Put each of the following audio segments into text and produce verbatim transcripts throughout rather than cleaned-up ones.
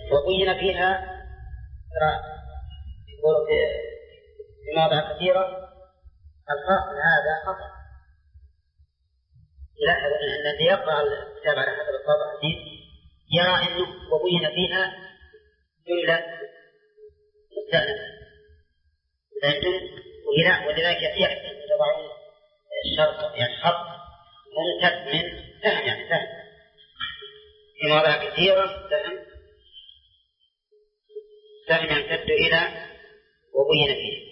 وبين فيها في مواضع كثيرة الفصل هذا خطأ. يلاحظ أن الذي يقرأ الكتاب على حسب الطابع الحديث يرى أنه وبين فيها جملة مستأنفة ولذلك يحسن يضعون الشرط يعني خط ممتد من سهم يعني سهم في مواضع كثيرة سهم سهم يمتد إلى وبين فيه.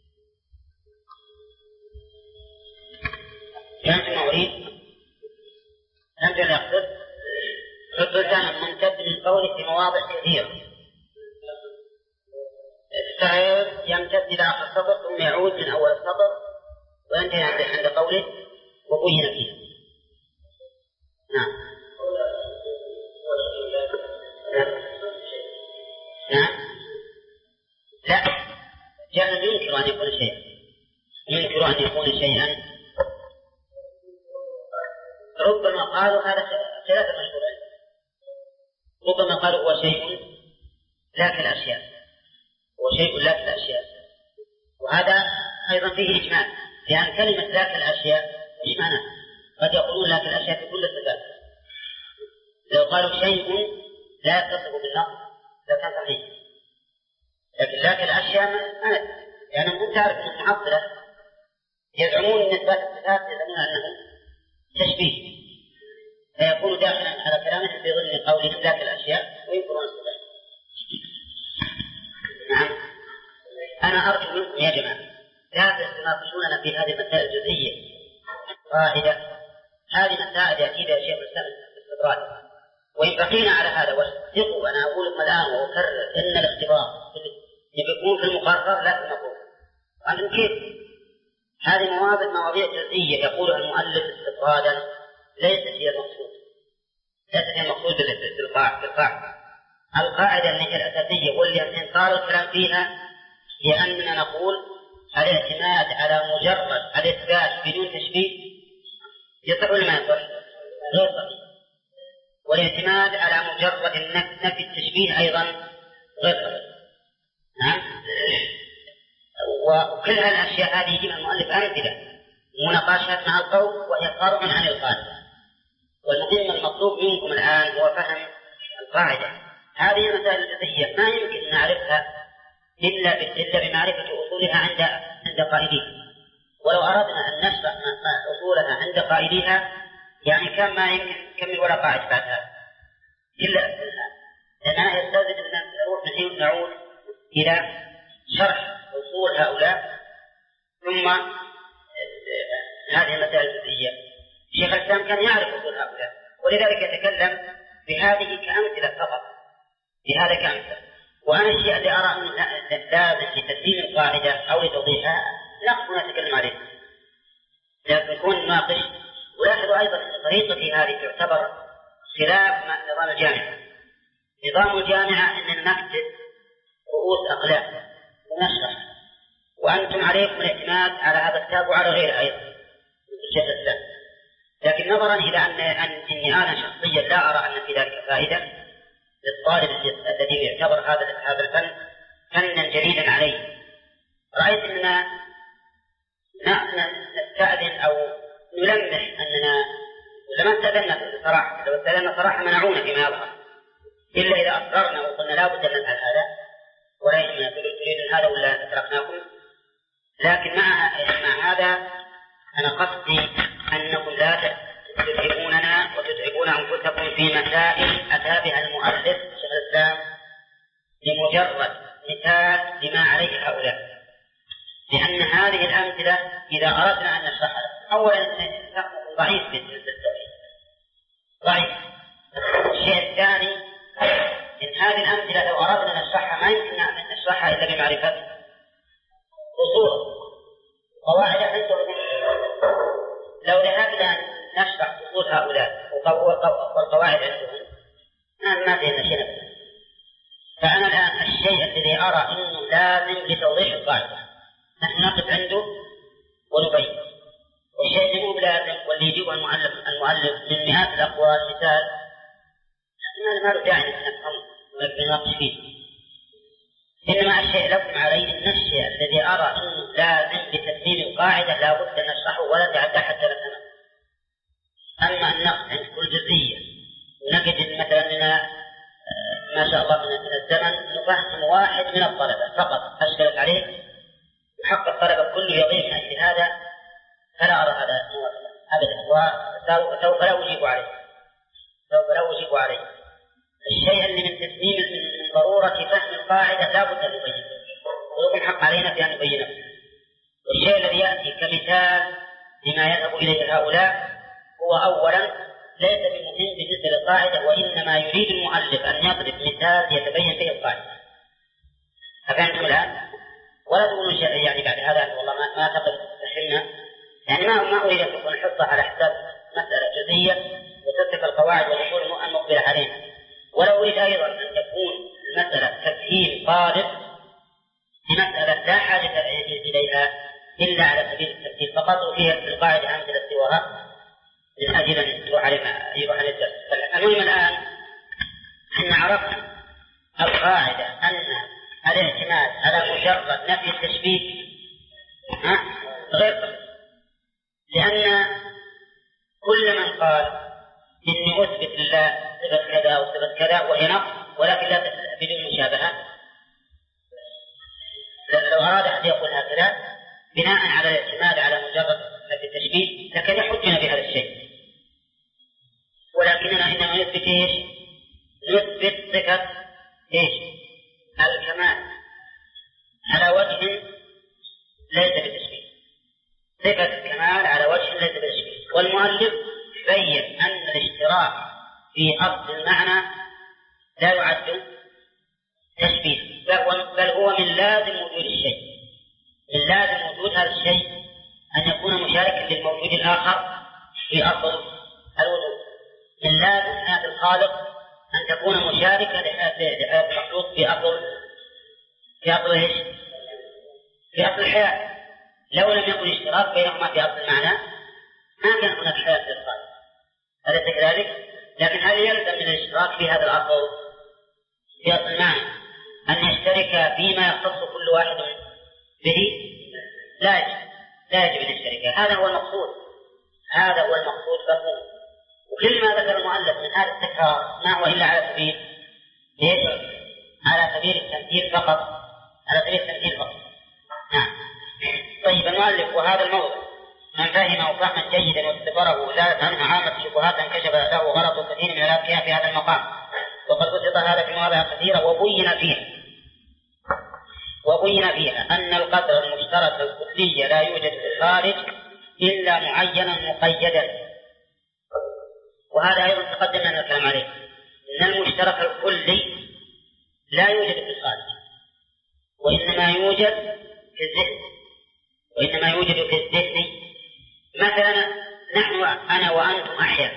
كانت المواريث لم يقصد حط سهم ممتد من قوله في مواضع كثيرة. السعير يمتد إلى آخر السطر ثم يعود من أول السطر وينتهي عند قوله وبين فيه. نعم نعم لا جاء ينكر أن يكون شيئا ينكر أن يكون شيئا ربما قالوا هذا ثلاثة مشهورين ربما قالوا هو شيء لا كالأشياء وشيء لا كالأشياء وهذا أيضا فيه إجمال لأن كلمة لا كالأشياء إيش معنى؟ قد يقولون لا كالأشياء في كل الصفات. لو قالوا شيء لا يتصف بالنقص لكان صحيح لكن لا كالأشياء ما يعني أنت تعرف أن المعطلة يزعمون أن إثبات الصفات يزعمون أنه تشبيه فيكون داخلا على كلامه في ضمن قولهم لا كالأشياء وينكرون الصفات. نعم أنا أرجو منكم يا جماعة لا تناقشوننا في هذه المسائل الجزئية قاعدة هذه مسائل يأتي بها شيخ الإسلام الاستدراج وإن بقينا على هذا واصدقوا أنا أقول لكم الآن وأكرر إن الاختبار يكون في المقرر لا في المقرر. وأنتم كيف هذه مواضيع مواضيع جزئية يقولها المؤلف استطرادا ليست هي المقصود ليست هي المقصود بالقاعدة. القاعدة الأساسية واللي انصار الكلام فيها هي أننا نقول الاعتماد على مجرد الإثبات بدون تشبيه يصح ولا ما يصح؟ غير صحيح. والاعتماد على مجرد نفي التشبيه أيضا غير صحيح. نعم وكل هالأشياء هذه يجيبها المؤلف أمثلة مناقشات مع القوم وهي فرع عن القاعدة. والمهم المطلوب منكم الآن هو فهم القاعدة. هذه المسائل الجزئية ما يمكن نعرفها إلا إلا بمعرفة أصولها عند عند قائديها. ولو أردنا أن نشرح أصولها عند قائديها يعني كم ما يمكن كم ولا قاعدة بعد هذا إلا لأننا يستلزم أن نروح من حين نعود إلى شرح أصول هؤلاء ثم هذه المسائل الجزئية. شيخ الإسلام كان يعرف أصول هؤلاء ولذلك يتكلم بهذه كأمثلة فقط بهذا كأمثلة. وأنا الشيء اللي أرى أنه لازم لتسليم القاعدة أو لتوضيحها نقف نتكلم عليه لكن نكون ناقش. ولاحظوا أيضا أن طريقتي هذه تعتبر خلاف نظام الجامعة. نظام الجامعة أننا نكتب رؤوس أقلام ونشرح وأنتم عليكم الاعتماد على هذا الكتاب وعلى غيره أيضا الشيخ الإسلام. لكن نظرا إلى أن أني أنا شخصيا لا أرى أن في ذلك فائدة للطالب الذي يعتبر هذا هذا الفن فنا جديدا عليه رأيت أننا نستأذن أو نلمح أننا لما استأذنا صراحة لو استأذنا صراحة منعونا فيما يظهر إلا إذا أصررنا وقلنا لا بد أن نفعل هذا ولكن تريد هذا ولا تركناكم. لكن مع مع هذا أنا قصدي أنكم لا تتعبوننا وتتعبون أنفسكم في مسائل أتى بها المؤلف شيخ الإسلام لمجرد مثال لما عليه هؤلاء. لأن هذه الأمثلة إذا أردنا أن نشرحها أولا نقول ضعيف بالنسبة ضعيف. الشيء الثاني إن هذه الأمثلة لو أردنا نشرحها ما يمكن أن نشرحها إلا بمعرفة أصول قواعد حتى لو ذهبنا نشرح أصول هؤلاء والقواعد عندهم ما فينا شيء. فأنا الآن الشيء الذي أرى أنه لازم لتوضيح القاعدة نحن نقف عنده ونبين. والشيء اللي مو لازم واللي يجيبه المؤلف المؤلف من مئات الأقوال مثال ما له داعي أن نفهمه نناقش فيه. إنما الشيء لكم عليه أن الشيء الذي أرى أنه لازم بتسليم القاعدة لا بد أن نشرحه ولا تعدى حتى لا سنة. أما النقد عند كل جزئية ونجد مثلا لنا ما شاء الله من الزمن نفهم واحد من الطلبة فقط أشكلت عليه وحق الطلبة كله يضيع من أجل هذا، فلا أرى هذا موافقا أبدا، وسوف لا أجيب عليه سوف لا أجيب عليه. الشيء اللي من تسليم من ضرورة فهم القاعدة لا بد أن نبينه، ويكون حق علينا في أن نبينه. والشيء الذي يأتي كمثال لما يذهب إليه هؤلاء هو أولا ليس بمهم بالنسبة للقاعدة، وإنما يريد المؤلف أن يضرب مثال يتبين به القاعدة. أفهمتم الآن؟ ولا تقولوا شيء يعني بعد هذا والله ما ما تقدر تفهمنا، يعني ما ما أريد أن تكون حصة على حساب مسألة جزئية وتترك القواعد والأصول المقبلة علينا، ولا أريد أيضا أن تكون المسألة تفهيم طالب بمسألة لا حاجة إليها إلا على سبيل التفهيم فقط، وفيها القاعدة أمثلة سواها من أجل أن يروح علينا يروح على الدرس. المهم الآن أن عرفنا القاعدة أن الاعتماد على مجرد نفي التشبيه غير صحيح، لأن كل من قال إني أثبت لله صفة كذا وصفة كذا وهي نقص ولكن لا بدون مشابهة، لو أراد أحد يقول هكذا بناء على الاعتماد على مجرد نفي التشبيه لكن يحجنا بهذا الشيء، ولكننا إنما نثبت إيش؟ نثبت صفة إيش؟ الكمال على وجه ليس بتشبيه، صفة الكمال على وجه ليس بتشبيه. والمؤلف بين أن الاشتراك في أصل المعنى لا يعد تشبيه، بل هو من لازم وجود الشيء، من لازم وجود هذا الشيء أن يكون مشاركا للموجود الآخر في أصل الوجود، من لازم هذا الخالق أن تكون مشاركة لهذا المخلوق في أصل في أصل إيش؟ في أصل الحياة. لو لم يكن اشتراك بينهما في أصل المعنى ما كان هناك حياة للخالق، أليس كذلك؟ لكن هل يلزم من الاشتراك في هذا الأصل في أصل المعنى أن يشترك فيما يختص كل واحد به؟ لا يجب لا يجب أن يشترك. هذا هو المقصود، هذا هو المقصود فهو. وكل ما ذكر المؤلف من هذا التكرار ما هو إلا على سبيل إيش؟ على سبيل التمثيل فقط، على سبيل التمثيل فقط. نعم. طيب المؤلف وهذا الموضوع من فهمه فهما جيدا واستفره وزالت عنه عامة الشبهات انكشف له غلط كثير من الأذكياء في هذا المقام، وقد بسط هذا في مواضع كثيرة وبين فيها وبين فيها أن القدر المشترك الكلي لا يوجد في الخارج إلا معينا مقيدا. وهذا أيضا تقدم لنا الكلام عليه، أن المشترك الكلي لا يوجد في الخارج، وإنما يوجد في الذهن، وإنما يوجد في الذهن. مثلا نحن أنا وأنتم أحياء،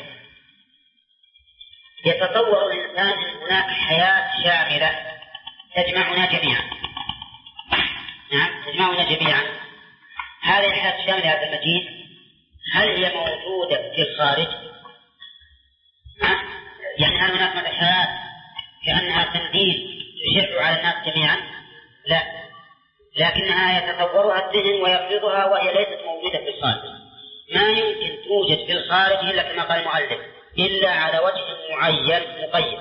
يتصور الإنسان أن هناك حياة شاملة تجمعنا جميعا، نعم تجمعنا جميعا. هذه الحياة الشاملة هذا المجيد هل هي موجودة في الخارج؟ يعني هل هناك مثل حياة كأنها تنديل تشع على الناس جميعا؟ لا، لكنها يتصورها الذهن ويفرضها وهي ليست موجودة في الخارج. ما يمكن توجد في الخارج إلا كما قال المؤلف إلا على وجه معين مقيد.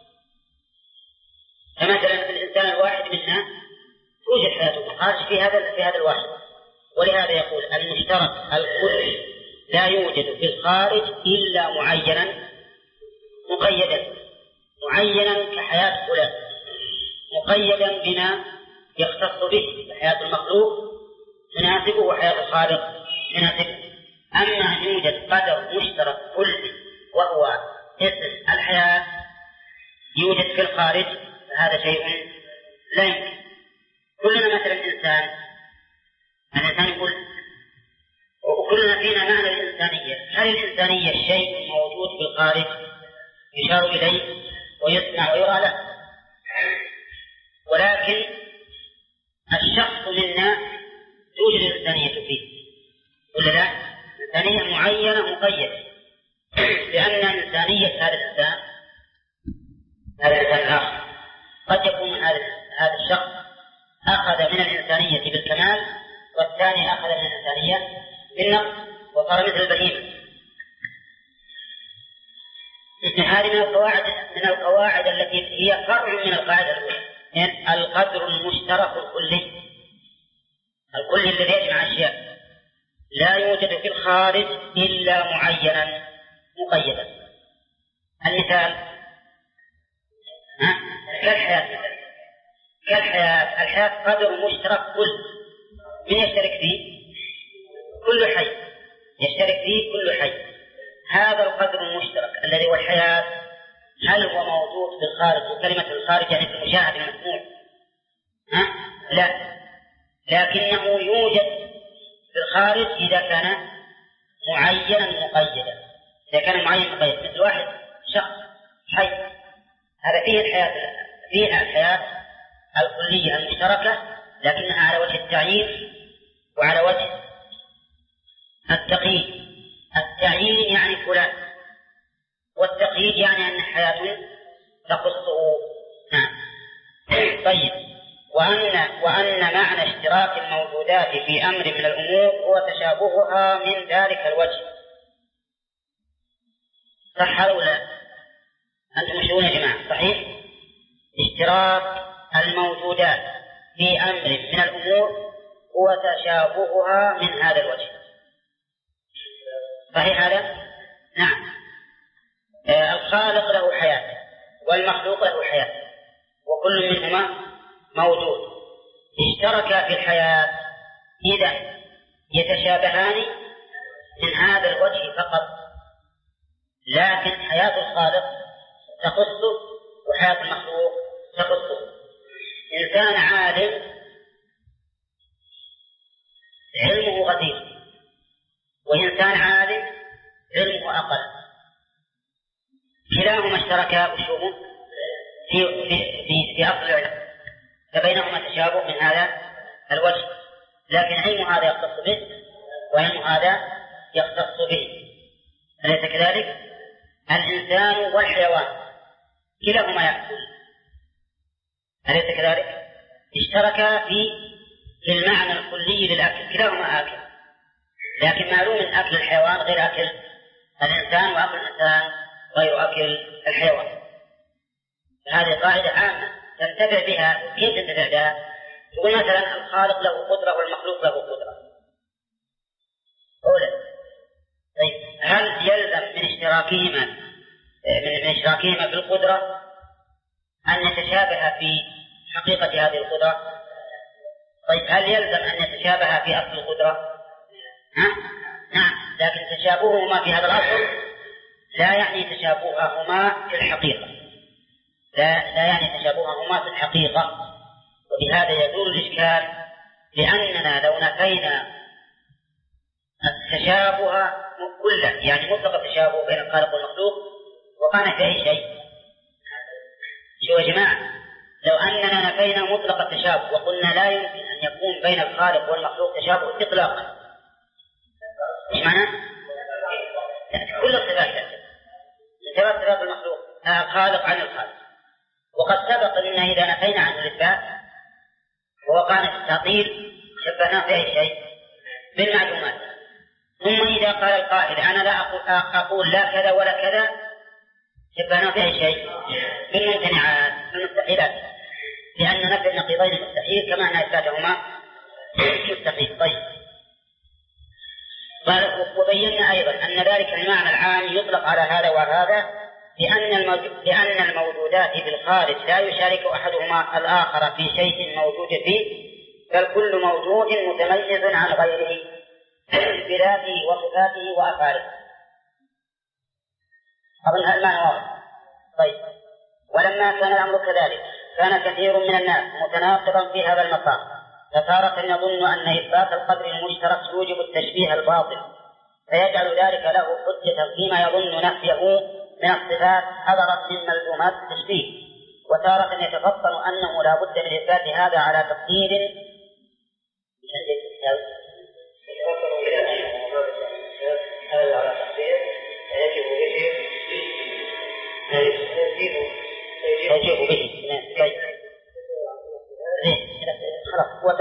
فمثلا الإنسان الواحد منا توجد حياته في الخارج في هذا في هذا الواحد، ولهذا يقول المشترك الكلي لا يوجد في الخارج إلا معينا مقيدا، معينا كحياة فلان، مقيدا بما يختص به حياة المخلوق مناسبه وحياة الخالق مناسبه. أما أن يوجد قدر مشترك كلي وهو اسم الحياة يوجد في الخارج فهذا شيء لا يمكن. كلنا مثلا إنسان، الإنسان يقول وكلنا فينا معنى الإنسانية. هل الإنسانية شيء موجود في الخارج يشار إليه ويسمع ويرى له؟ ولكن الشخص منا توجد الإنسانية فيه ولا لا؟ إنسانية معينة مقيدة، لأن إنسانية هذا الإنسان هذا الإنسان الآخر قد يكون هذا هذا الشخص أخذ من الإنسانية بالكمال، والثاني أخذ من الإنسانية بالنقص وصار مثل البهيمة. هذه من القواعد من القواعد التي هي فرع من القاعدة الأولى، يعني القدر المشترك الكلي الكلي الذي يجمع أشياء لا يوجد في الخارج إلا معينا مقيدا. المثال كالحياة كالحياة الحياة قدر مشترك كل من يشترك فيه كل حي يشترك فيه كل حي. هذا القدر المشترك الذي هو الحياة هل هو موجود في الخارج؟ وكلمة الخارج يعني في المشاهد المسموع؟ ها؟ لا، لكنه يوجد في الخارج إذا كان معينا مقيدا. إذا كان معين مقيد مثل واحد شخص حي، هذا فيه الحياة فيها الحياة الكلية المشتركة، لكنها على وجه التعيين وعلى وجه التقييد. التعيين يعني فلان، والتقييد يعني أن حياة تخصه. نعم. طيب، وأن وأن معنى اشتراك الموجودات في أمر من الأمور هو تشابهها من ذلك الوجه. صح أو لا؟ أنتم مشهورون يا جماعة؟ صحيح؟ اشتراك الموجودات في أمر من الأمور هو تشابهها من هذا الوجه. صحيح هذا؟ نعم. آه الخالق له حياة والمخلوق له حياة، وكل منهما موجود. اشتركا في الحياة، إذا يتشابهان من هذا الوجه فقط، لكن حياة الخالق تخصه وحياة المخلوق تخصه. إنسان عالم علمه غزير، وإنسان عالم علمه أقل، كلاهما اشتركا وشوفوا في في في, في أصل العلم، فبينهما تشابه من هذا الوجه، لكن علم هذا يختص به وعلم هذا يختص به. أليس كذلك؟ الإنسان والحيوان كلاهما يأكل، أليس كذلك؟ اشتركا في في المعنى الكلي للأكل، كلاهما آكل، لكن معلوم أن أكل الحيوان غير أكل الإنسان، وأكل الإنسان غير أكل الحيوان. هذه قاعدة عامة تنتفع بها. كيف تنتفع بها؟ تقول مثلا الخالق له قدرة والمخلوق له قدرة. أولا، طيب هل يلزم من اشتراكهما من اشتراكهما في القدرة أن يتشابه في حقيقة هذه القدرة؟ طيب هل يلزم أن يتشابه في أصل القدرة؟ ها؟ نعم، لكن تشابههما في هذا الأصل لا يعني تشابههما في الحقيقة، لا, لا يعني تشابههما في الحقيقة. وبهذا يزول الإشكال، لأننا لو نفينا التشابه كله، يعني مطلق التشابه بين الخالق والمخلوق، وقعنا في أي شيء. شو يا جماعة؟ لو أننا نفينا مطلق التشابه وقلنا لا يمكن أن يكون بين الخالق والمخلوق تشابه إطلاقا، إيش معنى؟ كل الصفات انتبه صفات المخلوق الخالق عن الخالق. وقد سبق أن إذا نفينا عنه الإثبات ووقعنا في التعطيل شبهناه في أي شيء بالمعلومات. ثم إذا قال القائل أنا لا أقول, أقول لا كذا ولا كذا، شبهناه في أي شيء بالممتنعات بالمستحيلات، لأن نفي النقيضين مستحيل كما أن إثباتهما مستحيل. طيب، وبينا أيضا أن ذلك المعنى العام يطلق على هذا وهذا، لأن الموجودات في الخارج لا يشارك أحدهما الآخر في شيء موجود فيه، بل كل موجود متميز عن غيره بذاته وصفاته وأفعاله. أظن هذا المعنى واضح. طيب، ولما كان الأمر كذلك كان كثير من الناس متناقضا في هذا المقام، فتارة يظن أن إثبات القدر المشترك يوجب التشبيه الباطل، فيجعل ذلك له حجة فيما يظن نفيه من الصفات حذرا من ملزومات التشبيه، وتارة يتفطن أنه لا بد من إثبات هذا على تقدير هذا على تقدير يجب به يجب به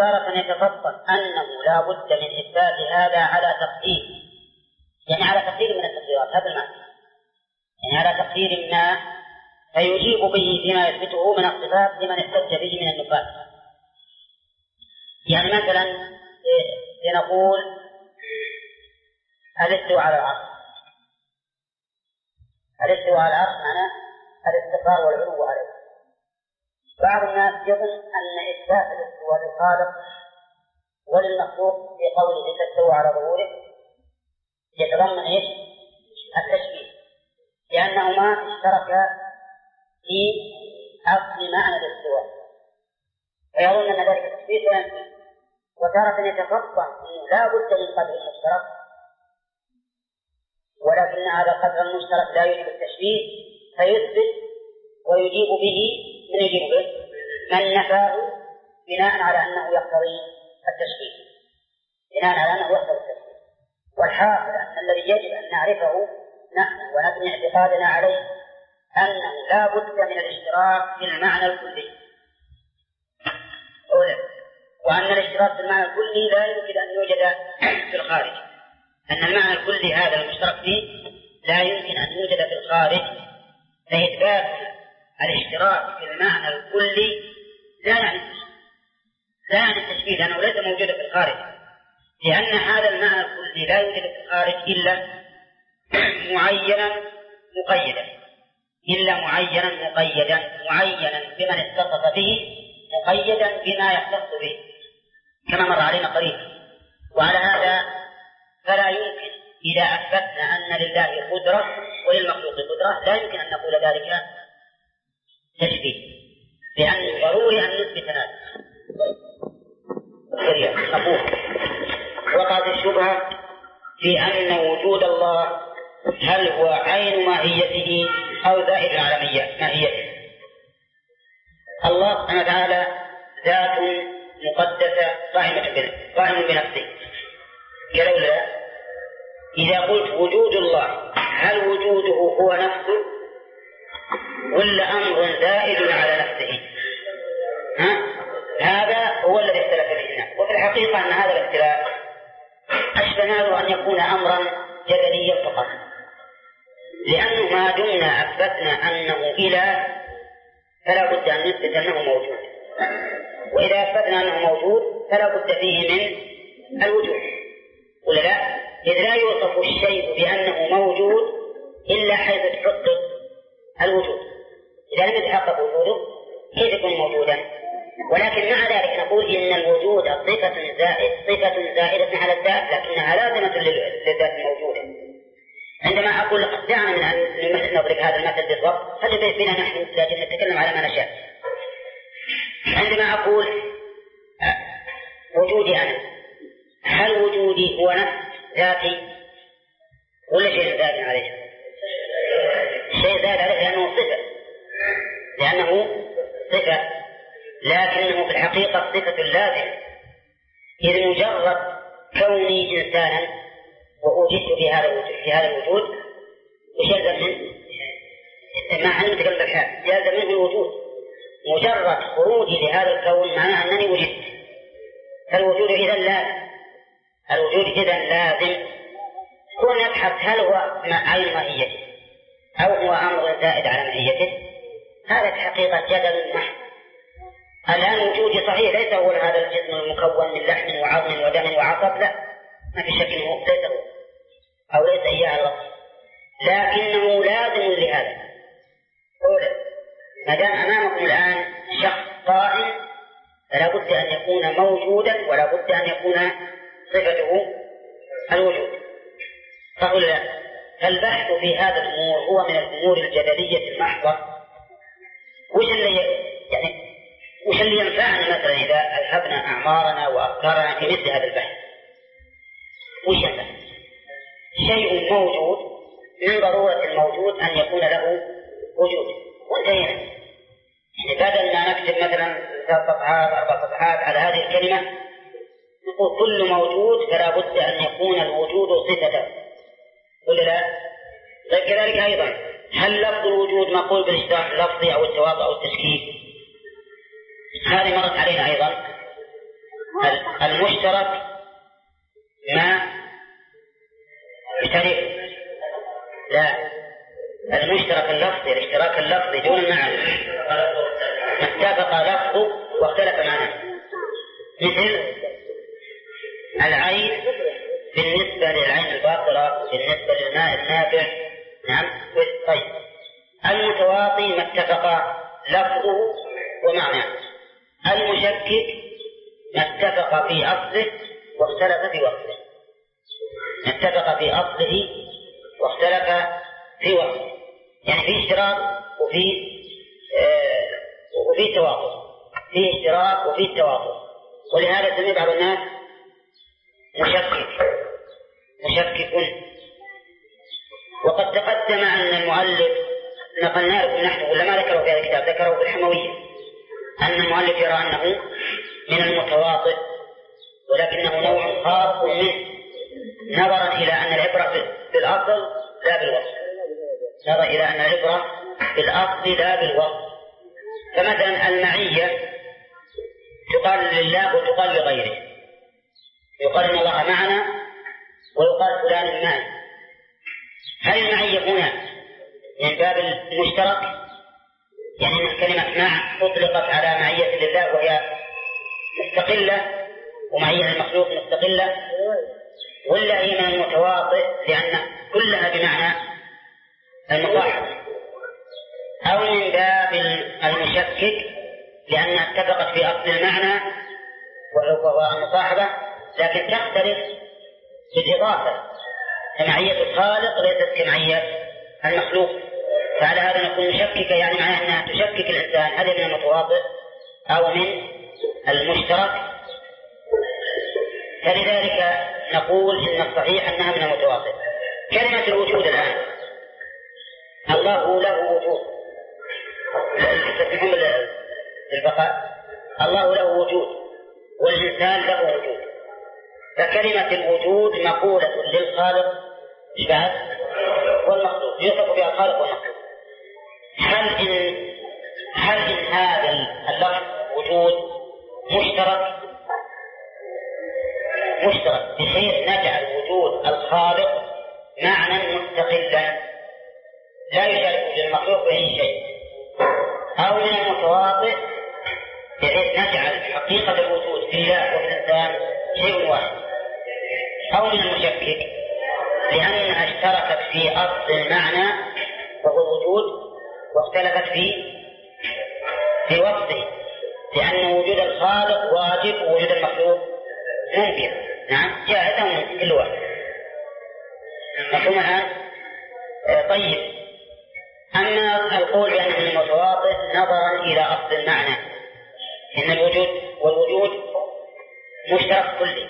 وتارة يتفطن أنه لا بد من إثبات هذا على تقدير، يعني على تقدير من التقديرات، هذا المعنى، يعني على تقدير ما فيجيب به فيما يثبته من الصفات لمن احتج به من النفاة. يعني مثلا لنقول الاستواء على العرش، الاستواء على العرش معناه الاستقرار والعلو عليه. بعض الناس يظن أن إثبات الاستواء للخالق وللمخلوق في قوله تستوى على ظهوره يتضمن ايش؟ التشبيه، لأنهما اشتركا في أصل معنى الاستواء، فيظن أن ذلك التشبيه لا يمكن. وتارة يتفطن أنه لا بد من قدر المشترك، ولكن هذا القدر المشترك لا يوجب التشبيه فيثبت ويجيب به من يجيب به من نفاه بناء على أنه يقتضي التشبيه، بناء على أنه يقتضي التشبيه. والحاصل أن الذي يجب أن نعرفه نحن ونبني اعتقادنا عليه أنه لا بد من الاشتراك في المعنى الكلي، وأن الاشتراك في المعنى الكلي لا يمكن أن يوجد في الخارج، أن المعنى الكلي هذا المشترك فيه لا يمكن أن يوجد في الخارج. فإثبات الاشتراك في المعنى الكلي لا يعني لا يعني التشبيه، لأنه ليس موجودا في الخارج، لأن هذا المعنى الكلي لا يوجد في الخارج إلا معينا مقيدا، إلا معينا مقيدا، معينا بمن اتصف به، مقيدا بما يختص به، كما مر علينا قريبا. وعلى هذا فلا يمكن إذا أثبتنا أن لله قدرة وللمخلوق قدرة لا يمكن أن نقول ذلك تشبيه، لأن ضروري أن نثبت هذا. وقعت الشبهة في أن وجود الله هل هو عين ماهيته أو زائد على ماهيته. الله سبحانه وتعالى ذات مقدسة قائمة بنفسه، كلولا إذا قلت وجود الله هل وجوده هو نفسه ولا أمر زائد على نفسه؟ ها؟ هذا هو الذي اختلف فيه الناس. وفي الحقيقة أن هذا الاختلاف أشبه أن يكون أمرا جدليا فقط، لأنه ما دمنا أثبتنا أنه إله فلا بد أن نثبت أنه موجود، وإذا أثبتنا أنه موجود فلا بد فيه من الوجود، ولا لا؟ إذ لا يوصف الشيء بأنه موجود إلا حيث تحقق الوجود. إذا لم يتحقق وجوده كيف يكون موجودا؟ ولكن مع ذلك نقول إن الوجود صفة زائد صفة زائدة على الذات، لكنها لازمة للذات الموجودة. عندما أقول دعنا من أن نضرب هذا المثل بالضبط، فليس بنا نحن لكن نتكلم على ما نشاء. عندما أقول وجودي أنا، هل وجودي هو نفس ذاتي ولا شيء زائد عليه؟ شيء زائد عليه لأنه صفة، لأنه صفة، لكنه في الحقيقة صفة لازمة. إذ مجرد كوني إنسانا ووجدت في هذا الوجود في هذا الوجود وش يلزم منه؟ ما علمت قلب الحال يلزم منه الوجود. مجرد خروجي لهذا الكون معناه أنني وجدت، فالوجود إذن لازم، الوجود إذن لازم. كون نبحث هل هو عين ماهيته أو هو أمر زائد على ماهيته، هذا في حقيقة جدل محض. الآن وجودي صحيح ليس هو هذا الجسم المكون من لحم وعظم ودم وعصب، لا، ما في شك أنه ليس هو أو ليس إياه الوصف، لكنه لازم لهذا. ما دام أمامكم الآن شخص قائم فلا بد أن يكون موجودا ولا بد أن يكون صفته الوجود. فقل لا، فالبحث في هذا الأمور هو من الأمور الجدلية المحضة. وش اللي يعني وش اللي ينفعنا مثلا إذا أذهبنا أعمارنا وأفكارنا في مثل هذا البحث؟ وش ينفع؟ شيء موجود من ضرورة الموجود أن يكون له وجود، وانتهينا. يعني بدل ما نكتب مثلا ثلاث صفحات أربع صفحات على هذه الكلمة نقول كل موجود فلا بد أن يكون الوجود صفته، ولا لا؟ طيب كذلك أيضا هل لفظ الوجود مقول بالاشتراك اللفظي أو التواطؤ أو التشكيل؟ هذه مرت علينا أيضا المشترك ما يشترك لا المشترك اللفظي الاشتراك اللفظي دون المعنى ما اتفق لفظه واختلف معناه، مثل العين بالنسبة للعين الباطلة بالنسبة للماء النافع. نعم. طيب المتواطي ما اتفق لفظه ومعناه، المشكك ما اتفق في أصله واختلف في وصفه، ما اتفق في أصله واختلف في وصفه، يعني في اشتراك وفي آه وفي تواطؤ، في اشتراك وفي تواطؤ، ولهذا سمي بعض الناس مشكك مشكك. وقد تقدم أن المؤلف نقلنا لكم نحن ولا ما ذكره في هذا الكتاب، ذكره في الحموية أن المؤلف يرى أنه من المتواطئ ولكنه نوع خاص منه، نظرا إلى أن العبرة بالأصل لا بالوصف، نظرا إلى أن العبرة بالأصل لا بالوصف. فمثلا المعية تقال لله وتقال لغيره، يقال إن الله معنا ويقال فلان معي. هل المعية هنا من باب المشترك، يعني أن كلمة مع أطلقت على معية لله وهي مستقلة ومعية المخلوق مستقلة، ولا هي من المتواطئ لأن كلها بمعنى المصاحبة، أو من باب المشكك لأنها اتفقت في أصل المعنى وهو المصاحبة لكن تختلف في الإضافة، كمعية الخالق ليست كمعية المخلوق، فعلى هذا نكون مشككة، يعني معناه أنها تشكك الإنسان هل من المتواطئ أو من المشترك. فلذلك نقول إن الصحيح أنها من المتواطئ. كلمة الوجود الآن، الله له وجود، تسمعون البقاء، الله له وجود والإنسان له وجود، فكلمة الوجود مقولة للخالق بعد والمخلوق، يوصف بها الخالق والمخلوق. هل إن هل إن هذا اللفظ وجود مشترك مشترك بحيث نجعل وجود الخالق معنى مستقلا لا يشارك وجود المخلوق بأي شيء، أو من المتواطئ بحيث نجعل حقيقة الوجود في الله وفي الإنسان شيء واحد، أو من المشكك لأنها اشتركت في أصل المعنى وهو الوجود واختلفت في في وصفه، لأن وجود الخالق واجب ووجود المخلوق ممكن. نعم جائز أو ممكن كل واحد. مفهوم الآن؟ طيب أما القول بأنه من المتواطئ نظرا إلى أصل المعنى، إن الوجود والوجود مشترك كلي،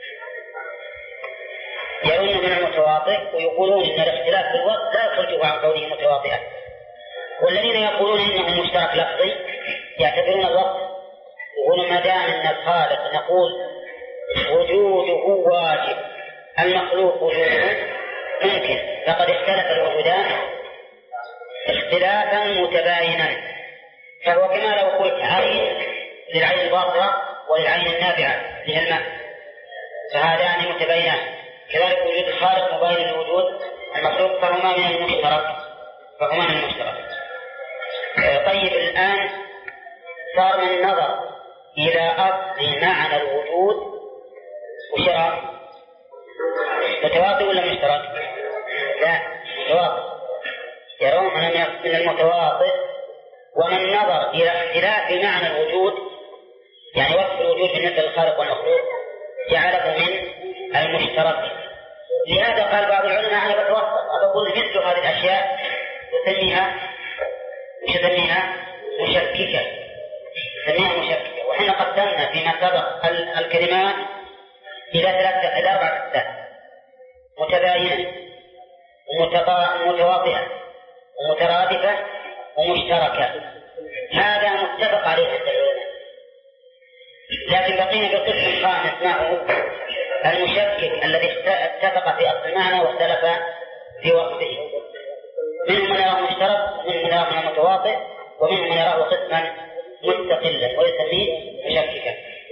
يرون من المتواطئ ويقولون إن الاختلاف في الوقت لا يخرجه عن كونه متواطئا، والذين يقولون إنه مشترك لفظي يعتبرون الوقت، يقولون ما دام أن الخالق نقول وجوده واجب المخلوق وجوده ممكن، فقد اختلف الوجودان اختلافا متباينا، فهو كما لو قلت عين للعين الباطلة وللعين النافعة للماء، فهذان متباينان، كذلك وجود الخالق مباين لوجود المخلوق، فهما من المشترك فهما من المشترك. طيب الآن صار من النظر إلى أصل معنى الوجود وشرع متواطئ ولا مشترك؟ لا متواطئ، يرون من المتواطئ. ومن نظر إلى اختلاف معنى الوجود يعني وصف الوجود بالنسبة للخالق والمخلوق جعله من المشترك. لهذا قال بعض العلماء أنا بتوسط أقول مثل هذه الأشياء تسميها تسميها مشككة تسميها مشككة وحين قدمنا فيما سبق الكلمات إلى ثلاثة إلى أربعة أقسام: متباينة ومتواطئة ومترادفة ومشتركة. هذا متفق عليه عند العلماء، لكن بقينا بقسم خامس معه المشكك الذي اتفق في أصل المعنى واختلف في وصفه، منهم من يراه مشترك ومنهم من يراه متواطئ ومنهم من يراه قسما مستقلا ويسميه مشككا.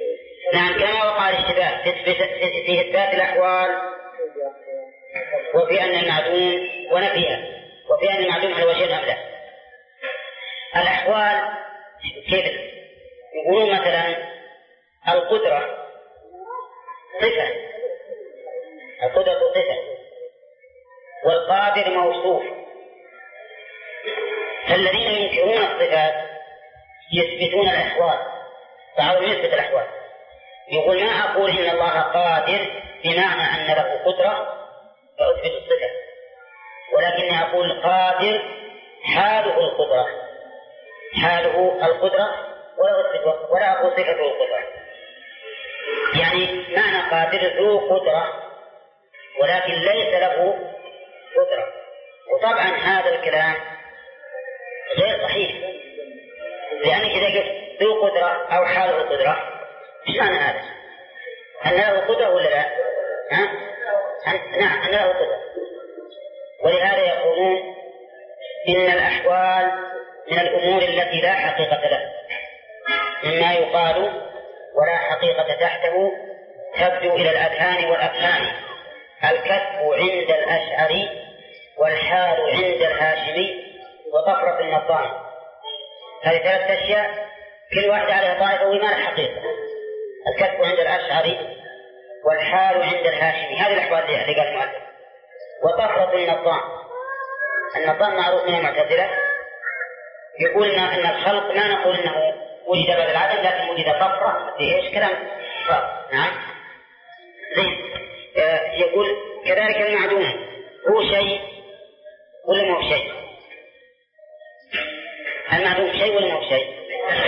نعم كما وقع الاشتباه في إثبات الأحوال وفي أن المعدوم ونفيها وفي أن المعدوم على وجه الأملا. الأحوال كيف يقولون مثلا القدرة صفة، القدرة صفة والقادر موصوف، فالذين ينكرون الصفات يثبتون الأحوال، بعضهم يثبت الأحوال، يقول ما أقول إن الله قادر بمعنى أن له قدرة فأثبت الصفة، ولكني أقول قادر حاله القدرة، حاله القدرة ولا أقول صفته القدرة. يعني معنى قادر ذو قدرة ولكن ليس له قدرة. وطبعا هذا الكلام غير صحيح، لأن إذا قلت ذو قدرة أو حاله القدرة إيش معنى هذا؟ أن له قدرة ولا لا؟ ها؟ نعم أن له قدرة. ولهذا يقولون إن الأحوال من الأمور التي لا حقيقة لها، مما يقال ولا حقيقة تحته تبدو إلى الأذهان والأفهام، الكتب عند الأشعري والحال عند الهاشمي وطفرة النظام. هذه ثلاث أشياء كل واحدة عليها طائفة وما لها حقيقة. الكتب عند الأشعري والحال عند الهاشمي، هذه الأحوال اللي قال المؤلف. وطفرة النظام، النظام معروف من المعتزلة، يقول أن الخلق ما نقول أنه وجد بعد العدم لكن وجد طفرة في إيش كلام فرق. نعم زين. يقول كذلك المعدوم هو شيء ولا ما هو شيء؟ المعدوم شيء ولا ما هو شيء؟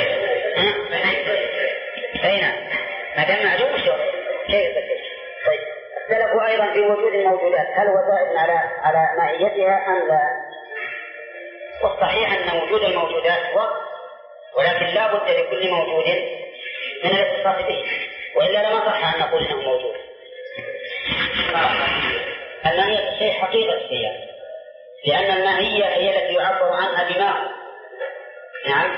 أين ما دام معدوم شو شيء؟ طيب اختلفوا أيضا في وجود الموجودات، هل هو زائد على على ماهيتها أم لا؟ والصحيح أن وجود الموجودات وقت، ولكن لا بد لكل موجود من الاتصاف به، وإلا لما صح أن نقول إنه موجود. الماهية الشيء حقيقة الشيء، لأن الماهية هي التي يعبر عنها بما هو. نعم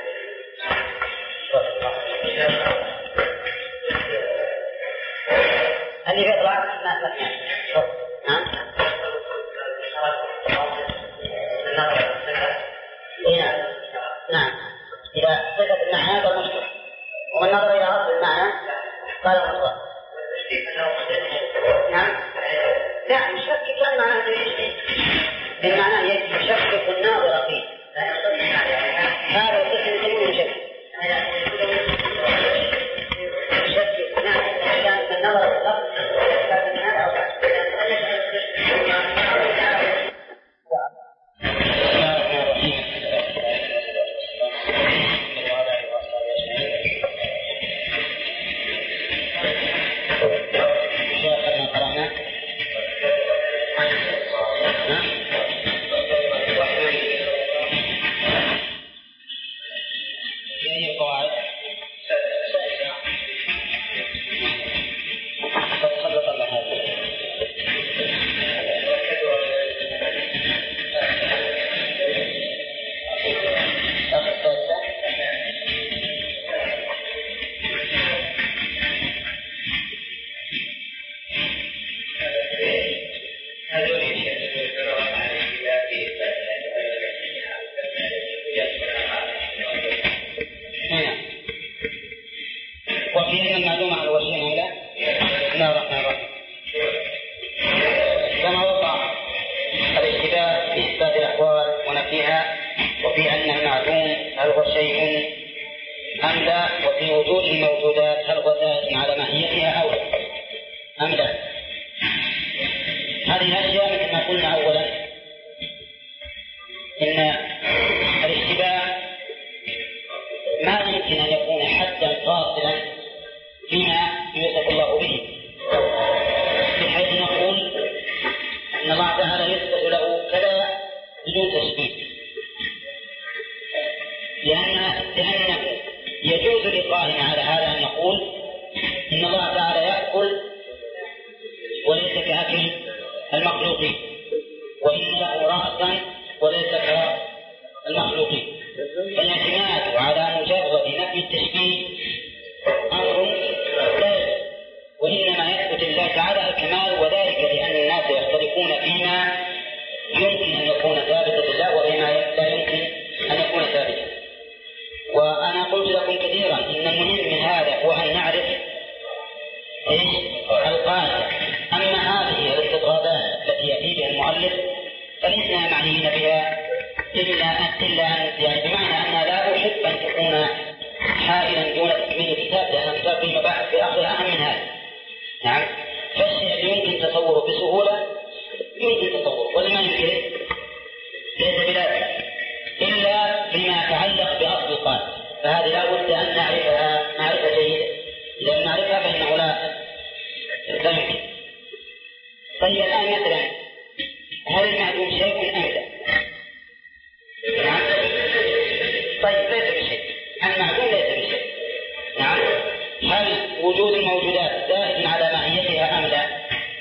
اللي يطلع ما ما نعم نعم نعم إذا صفة المعنى فالمشكلة، ومن نظر إلى أصل المعنى قال المطلق. نعم لا يشكك المعنى المعنى يشكك الناظر فيه، هذا القسم يسمونه مشكك يشكك. نعم كان النظر في اللفظ كان من هذا أو لا يمكن أن يكون ثابتا. وأنا قلت لكم كثيرا إن المهم من هذا هو أن نعرف إيش القاعدة. أما هذه الاستطرادات التي يأتي بها المؤلف فلسنا معنيين بها إلا إلا يعني بمعنى أن لا أحب أن تكون حائلا دون تكميل الكتاب، لأن الكتاب فيه مباحث في آخر أهم من هذا. نعم، فالشيء اللي يمكن تصوره بسهولة يمكن تصوره، واللي ما يمكن ليس بلازم إلا بما يتعلق بأصل القاعدة، فهذه لا بد أن نعرفها معرفة جيدة. إذا لم نعرفها فإنه لا لا يمكن. طيب الآن مثلا هل المعدوم شيء أم لا؟ نعم. طيب ليس بشيء، المعدوم ليس بشيء. نعم. هل وجود الموجودات زائد على ماهيتها أم لا؟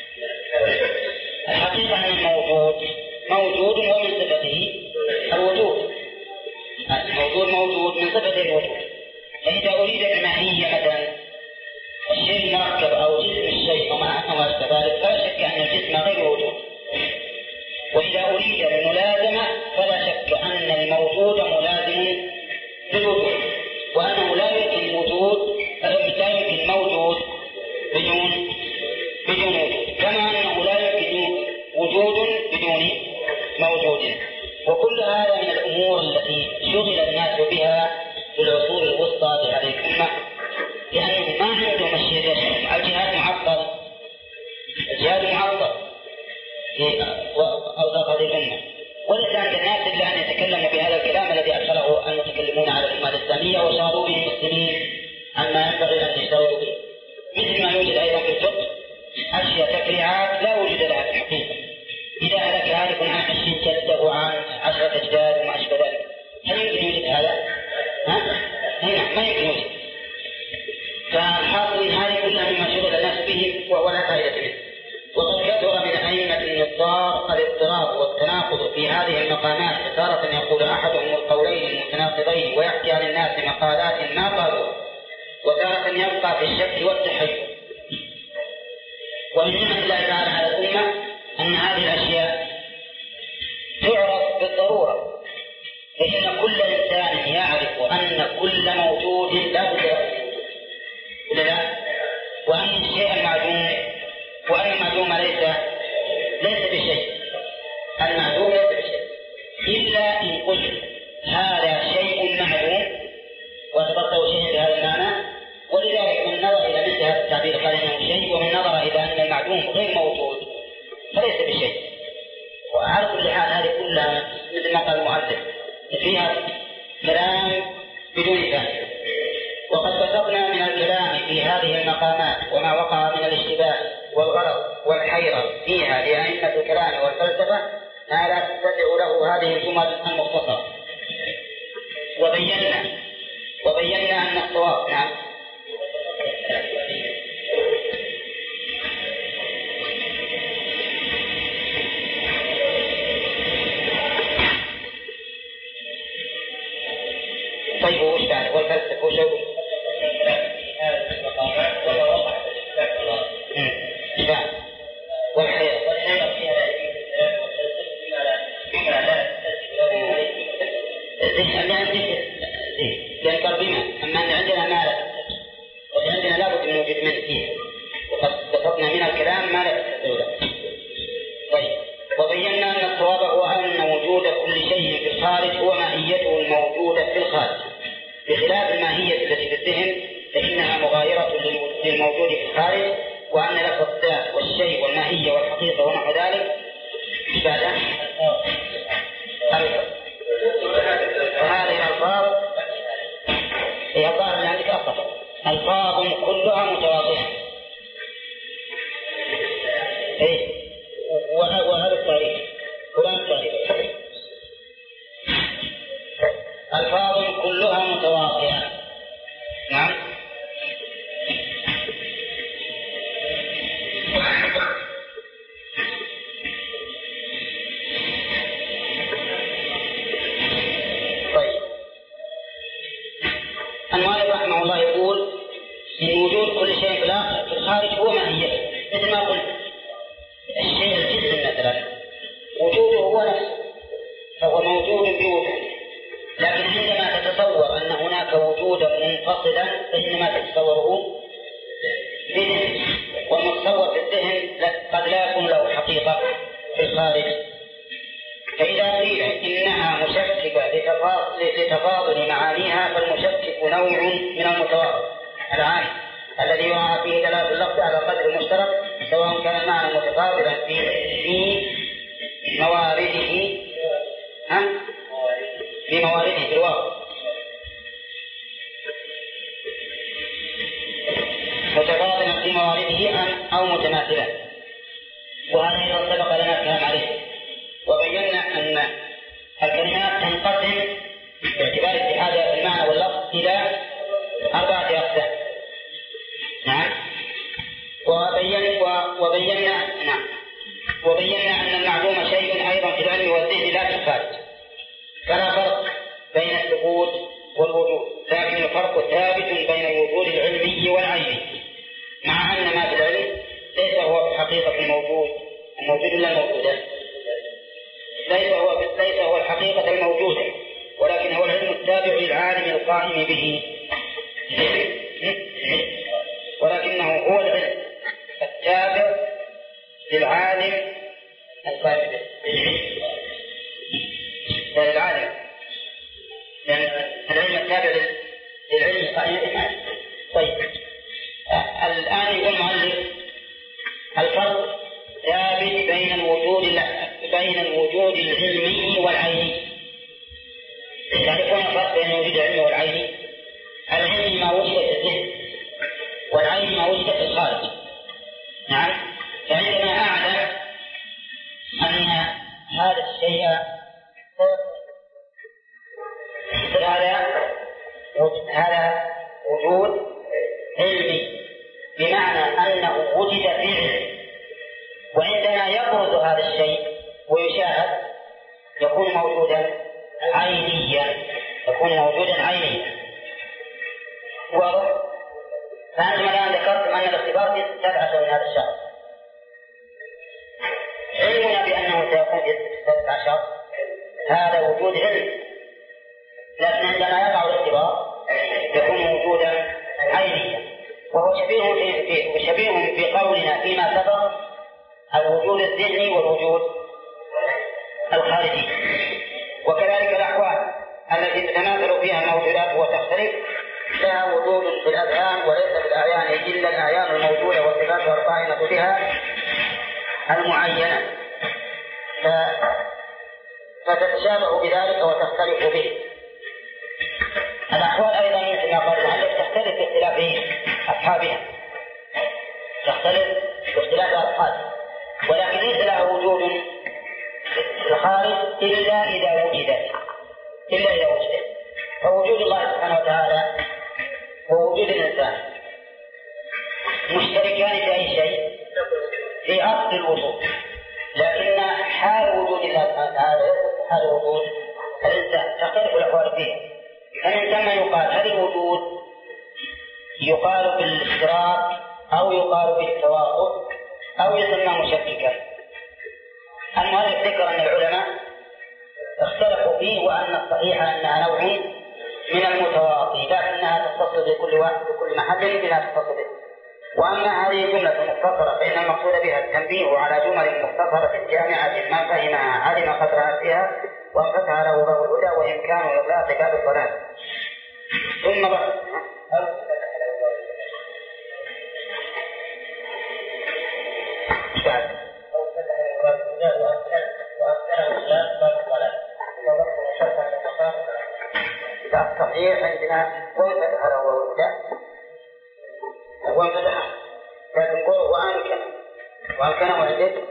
الحقيقة أن الموجود موجود ومن صفته الوجود، الموجود موجود من صفته الوجود. فإذا أريد الماهية مثلا الشيء مركب أو جسم الشيء وما أشبه ذلك فلا شك أن الجسم غير موجود. وإذا أريد الملازمة فلا شك أن الموجود ملازم بالوجود، وأنه لا يمكن وجود لا يمكن موجود بدون بدون وجود، كما أنه لا يمكن وجود بدون موجود. وكل هذا من الأمور التي شغل الناس بها في العصور الوسطى في هذه الأمة، لأنه ما عندهم الشيء الجهاد معطل، الجهاد معطل في أوساط هذه الأمة، وليس عند الناس إلا أن يتكلموا بهذا الكلام الذي أدخله المتكلمون على الأمة الإسلامية وشغلوا به المسلمين عما ينبغي أن يشتغلوا به، مثل ما يوجد أيضا في الفقه أشياء تفريعات لا وجود لها في الحقيقة. إذا هلك هالك عن عشرين جدة وعن عشرة أجداد وما أشبه ذلك، هل يمكن يوجد هذا؟ ها؟ هنا ما يمكن يوجد. فالحاصل هذه كلها مما شغل الناس به ولا فائدة منه. وقد كثر من أئمة النظار الاضطراب والتناقض في هذه المقامات، فتارة يقول أحدهم القولين المتناقضين ويحكي عن الناس مقالات ما قالوا، وتارة يبقى في الشك والتحير. ومن نعمة الله تعالى على الأمة أن هذه الأشياء تعرف بالضرورة، فإن كل إنسان يعرف أن كل موجود لا بد ولا لا، وأن الشيء المعدوم وأن المعدوم ليس ليس بشيء، المعدوم ليس بشيء إلا إن قلت هذا شيء معدوم واعتبرته شيء بهذا المعنى. ولذلك من نظر إلى مثل هذا التعبير قال إنه شيء، ومن نظر إلى أن المعدوم غير موجود فليس بشيء. وعلى كل حال هذه كلها مثل ما قال المؤلف فيها كلام بدون فائدة. وقد بسطنا من الكلام في هذه المقامات وما وقع من الاشتباه والغلط والحيرة فيها لأئمة الكلام والفلسفة ما لا تتبع له هذه الجمل المختصرة. وبينا وبينا أن الصواب نعم طيب وش بعد والفلسفة وش يقول؟ والحياة والحياة فيها بما لا لأن قال بما، أما أن عندنا ما لا وفي عندنا لابد من وجود من فيه، وقد بسطنا من الكلام ما لا تستطيع. طيب وبينا أن الصواب هو أن وجود كل شيء في الخارج هو ماهيته الموجودة في الخارج، بخلاف الماهية التي في الذهن فإنها مغايرة للموجود في الخارج، وأن لفظ الذات والشيء والماهية والحقيقة ونحو ذلك بعد وهذه الألفاظ هي الظاهر اللي عندك أصلا ألفاظ كلها متواضعة. إيه وهذا الصحيح فلان صحيح ألفاظ كلها متواضعة. نعم المؤلف رحمه الله يقول إن وجود كل شيء في الخارج هو ماهيته، مثل ما قلت الشيء الجسم مثلا وجوده هو نفسه، فهو موجود بوجوده، لكن عندما تتصور أن هناك وجودا منفصلا فإنما تتصوره بالذهن، والمتصور في الذهن قد لا يكون له حقيقة في الخارج. فإذا قيل إنها مشككة لتفاضل معانيها فالمشكك نوع من المتواضع العام الذي يراعى فيه دلالة اللفظ على قدر المشترك سواء كان المعنى متفاضلا في في موارده أم في موارده في الواقع، متفاضلا في موارده أم أو متماثلا. وهذا أيضا سبق لنا الكلام عليه، وبينا أن الكلمات تنقسم باعتبار اتحادها في المعنى واللفظ إلى أربعة أقسام. نعم. وبينا وبينا نعم وبينا أن المعلوم شيء أيضا في العلم والذهن لا في الخارج، فلا فرق بين الثبوت والوجود، لكن الفرق ثابت بين الوجود العلمي والعيني، مع أن ما في العلم ليس هو بحقيقة الموجود الموجود إلا الموجودات، ليس هو ليس هو الحقيقة الموجودة، ولكن هو العلم التابع للعالم القائم به، ولكنه هو العلم التابع للعالم القائم به للعالم، لأن العلم التابع للعلم القائم به. طيب الآن يقول المؤلف الفرق ثابت بين الوجود بين الوجود العلمي والعيني. تعرفون الفرق بين الوجود العلمي والعيني؟ العلمي ما وجد في الذهن، والعين ما وجد في الخارج. نعم. فعندما أعلم أن هذا الشيء هذا هذا وجود علمي بمعنى أنه وجد في علم، وعندما يبرز هذا الشيء ويشاهد يكون موجودا عينيا يكون موجودا عينيا واضح؟ فأنتم الآن ذكرتم أن الاختبار في سبعة من هذا الشهر، علمنا بأنه سيكون في سبعة عشر هذا وجود علم، لكن عندما يقع الاختبار يكون وجودا عينيا، وهو شبيه في شبيه في قولنا فيما سبق الوجود الذهني والوجود الخارجي. وكذلك الأحوال التي تتماثل فيها الموجودات وتختلف لها وجود في الأذهان وليس في الأعيان إلا الأعيان الموجودة والصفات القائمة بها المعينة، فتتشابه بذلك وتختلف به. الأحوال أيضا مثل ما قال المؤلف تختلف باختلاف أصحابها، تختلف باختلاف أصحابها، ولكن ليس لها وجود في الخارج إلا إذا وجدت إلا إذا وجدت فوجود الله سبحانه وتعالى ووجود الإنسان مشتركان في أي شيء في أصل الوجود، لكن حال وجود الله سبحانه وتعالى حال وجود الإنسان تختلف الأحوال فيه. فمن ثم يقال هل الوجود يقال بالاشتراك أو يقال بالتواقف أو يسمى مشككا. المؤلف ذكر أن العلماء اختلفوا فيه وأن الصحيح أنها نوع من المتواطي، لكنها تختص بكل واحد بكل محل بلا تختص به. وأما هذه الجملة المختصرة فإن المقصود بها التنبيه على جمل مختصرة جامعة من فهمها علم قدرها فيها وانفتح له باب الهدى وإمكان إغلاق باب الضلال. ثم بقى الصحيح عندنا وانفتح له باب الهدى وانفتح، لكن قول وأمكن وأمكن وعدد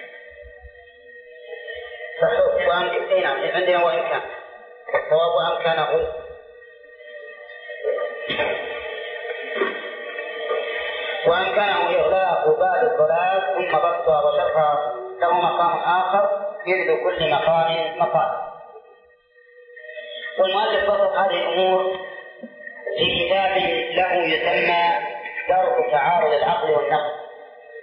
صحيح وأمكن أين عندنا وإمكان الصواب وأمكانه. وأمكانه إغلاق باب الضلال ثم بسطها وشرحها له مقام آخر يرد كل مقام مقام. والمؤلف بسط هذه الأمور في كتاب له يسمى درء تعارض العقل والنقل،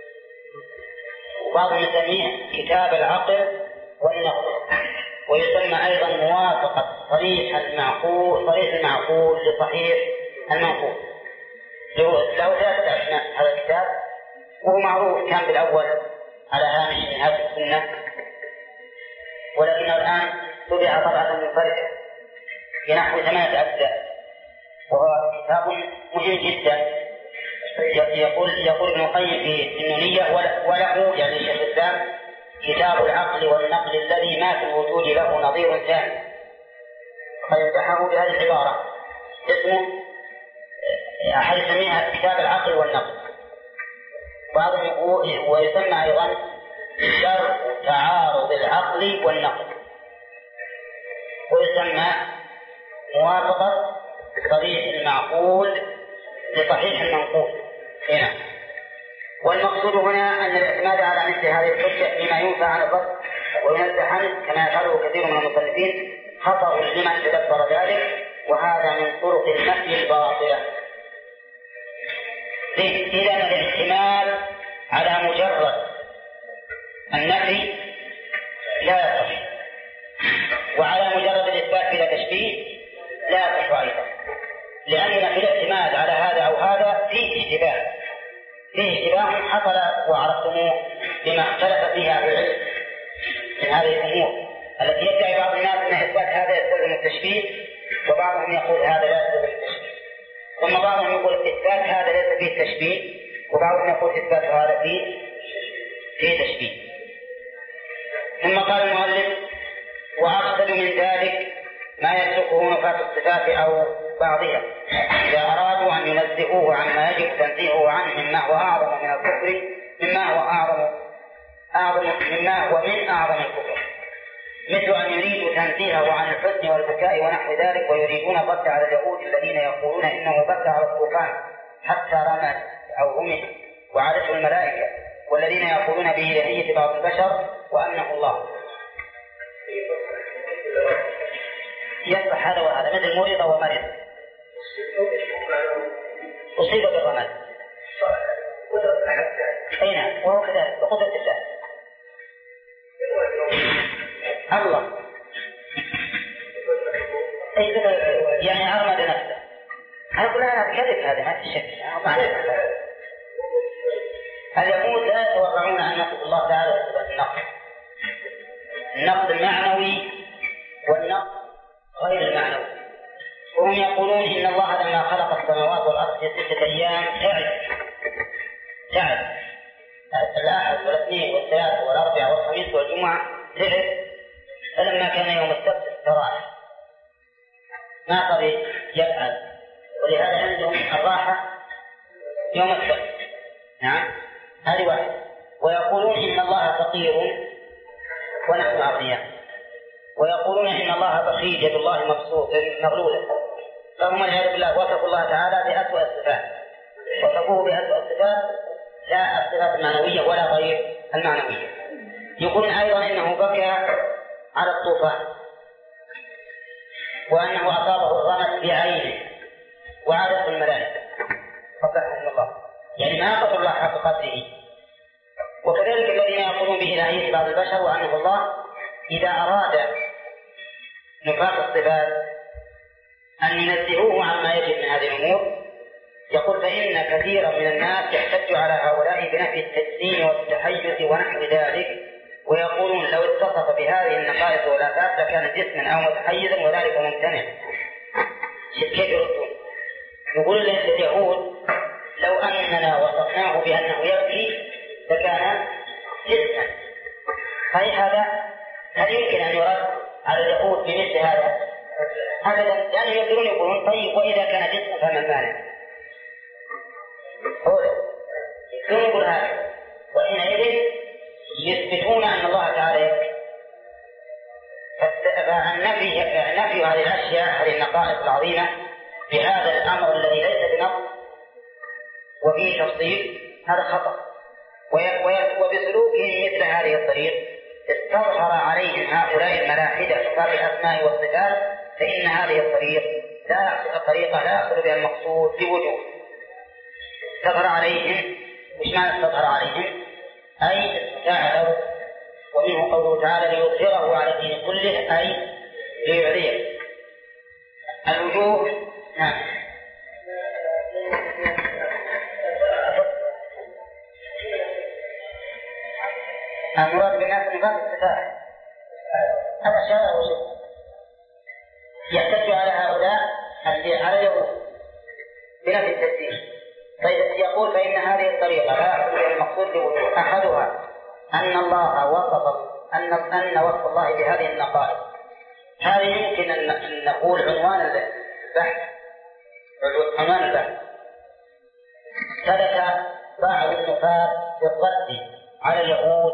وبعضهم يسميه كتاب العقل والنقل، ويسمى ثم أيضا موافقة صريح المعقول صريح المعقول لصحيح المنقول. له ثلاثة أسماء هذا الكتاب، وهو معروف كان بالأول على هامش منهاج السنة، ولكنه الآن طبع طبعة منفردة بنحو ثمانية أجزاء، وهو كتاب مهم جدا. يقول يقول ابن القيم في النونية: وله يعني شيخ الإسلام كتاب العقل والنقل الذي ما في الوجود له نظير ثاني. فيمدحه بهذه العبارة، اسمه أحد يسميها كتاب العقل والنقل، ويسمى أيضا شرح تعارض العقل والنقل، ويسمى موافقة صريح المعقول لصحيح المنقول. هنا والمقصود هنا أن الاعتماد على مثل هذه الحجة بما ينفع عن الضبط وينزه عنه كما يفعله كثير من المصنفين خطأ لمن تدبر ذلك، وهذا من طرق النفي الباطلة. إذا الاعتماد على مجرد النفي لا يصح، وعلى مجرد الإثبات بلا تشبيه لا يصح أيضا، لأن في الاعتماد على هذا أو هذا فيه اشتباه فيه اشتباه حصل وعرفتموه بما اختلف فيها أهل العلم من هذه الأمور التي يدعي بعض الناس أن إثبات هذا يستلزم التشبيه، وبعضهم يقول هذا لا يستلزم التشبيه، ثم بعضهم يقول إثبات هذا ليس فيه تشبيه، وبعضهم يقول إثبات هذا فيه فيه تشبيه. ثم قال المؤلف: وأقصد من ذلك ما يسلكه نفاة الصفات أو بعضها إذا أرادوا أن ينزهوه عما يجب تنزيهه عنه مما هو أعظم من الكفر مما هو أعظم أعظم مما هو من أعظم الكفر، مثل أن يريدوا تنزيهه عن الحزن والبكاء ونحو ذلك، ويريدون الرد على اليهود الذين يقولون إنه بكى على الطوفان حتى رمت أو همت وعادته الملائكة، والذين يقولون بإلهية بعض البشر وأنه الله. يصح هذا وهذا، مثل مرض ومرض، أصيب بالرمد أين وهو كذلك بقدرة الله الله يعني أرمد نفسه. هذا كلها كذب، هذا ما تشك. اليهود لا يتوقعون أن يصف الله تعالى بصفة النقد، النقد المعنوي والنقد غير المعنوي، وهم يقولون إن الله لما خلق السماوات والأرض في ستة أيام تعب تعب الأحد والاثنين والثلاث والأربع والخميس والجمعة تعب، فلما كان يوم السبت استراح ما قد يفعل، ولهذا عندهم الراحة يوم السبت. نعم، هذه واحد. ويقولون إن الله فقير ونحن أغنياء، ويقولون إن الله بخيل يد الله مغلولة، فهم والعياذ بالله وصفوا الله تعالى بأسوأ الصفات، وصفوه بأسوأ الصفات لا الصفات المعنوية ولا غير المعنوية. يقولون أيضا إنه بكى على الطوفان، وأنه أصابه الرمد بعينه وعادته الملائكة قبحهم الله، يعني ما قدر الله حق قدره. وكذلك الذين يقولون بإلهية بعض البشر وأنه الله، إذا أراد نفاق الصفات أن ينزهوه عما يجب من هذه الأمور، يقول فإن كثيرا من الناس يحتج على هؤلاء بنفي التجسيم والتحيز ونحو ذلك، ويقولون لو اتصف بهذه النقائص والآفات لكان جسما أو متحيزا وذلك ممتنع. كيف يردون؟ يقول اليهود لو أننا وصفناه بأنه يبكي لكان جسما. صحيح هذا؟ هل يمكن أن يرد على اليهود بمثل هذا؟ أبدا، لأنهم يقولون يقولون طيب وإذا كان جسما فما المانع؟ هو يقول هذا، وحينئذ يثبتون أن الله تعالى يبكي. فالنفي نفي هذه الأشياء هذه النقائص العظيمة بهذا الأمر الذي ليس بنص وفيه تفصيل هذا خطأ، وبسلوكهم مثل هذه الطريق استظهر عليهم هؤلاء الملاحدة صفات الأسماء والصفات، فإن هذه الطريق لا الطريقة لا يحصل بها المقصود بوجوه. استظهر عليهم، مش معنى استظهر عليهم؟ أي استعلوا، ومنه قوله تعالى ليظهره على الدين كله، أي ليعريه الوجوه. نعم. المراد بالناس من باب التفاعل هذا شاء وجوه يحتج على هؤلاء الذي عليه بنفي التسليم. فيقول فإن هذه الطريقة لا يحصل المقصود بوجوه. أحدها أن الله وصف أن أن وصف الله بهذه النقائص. هذه يمكن أن نقول عنوان البحث عنوان البحث سلك بعض النفاة بالرد على اليهود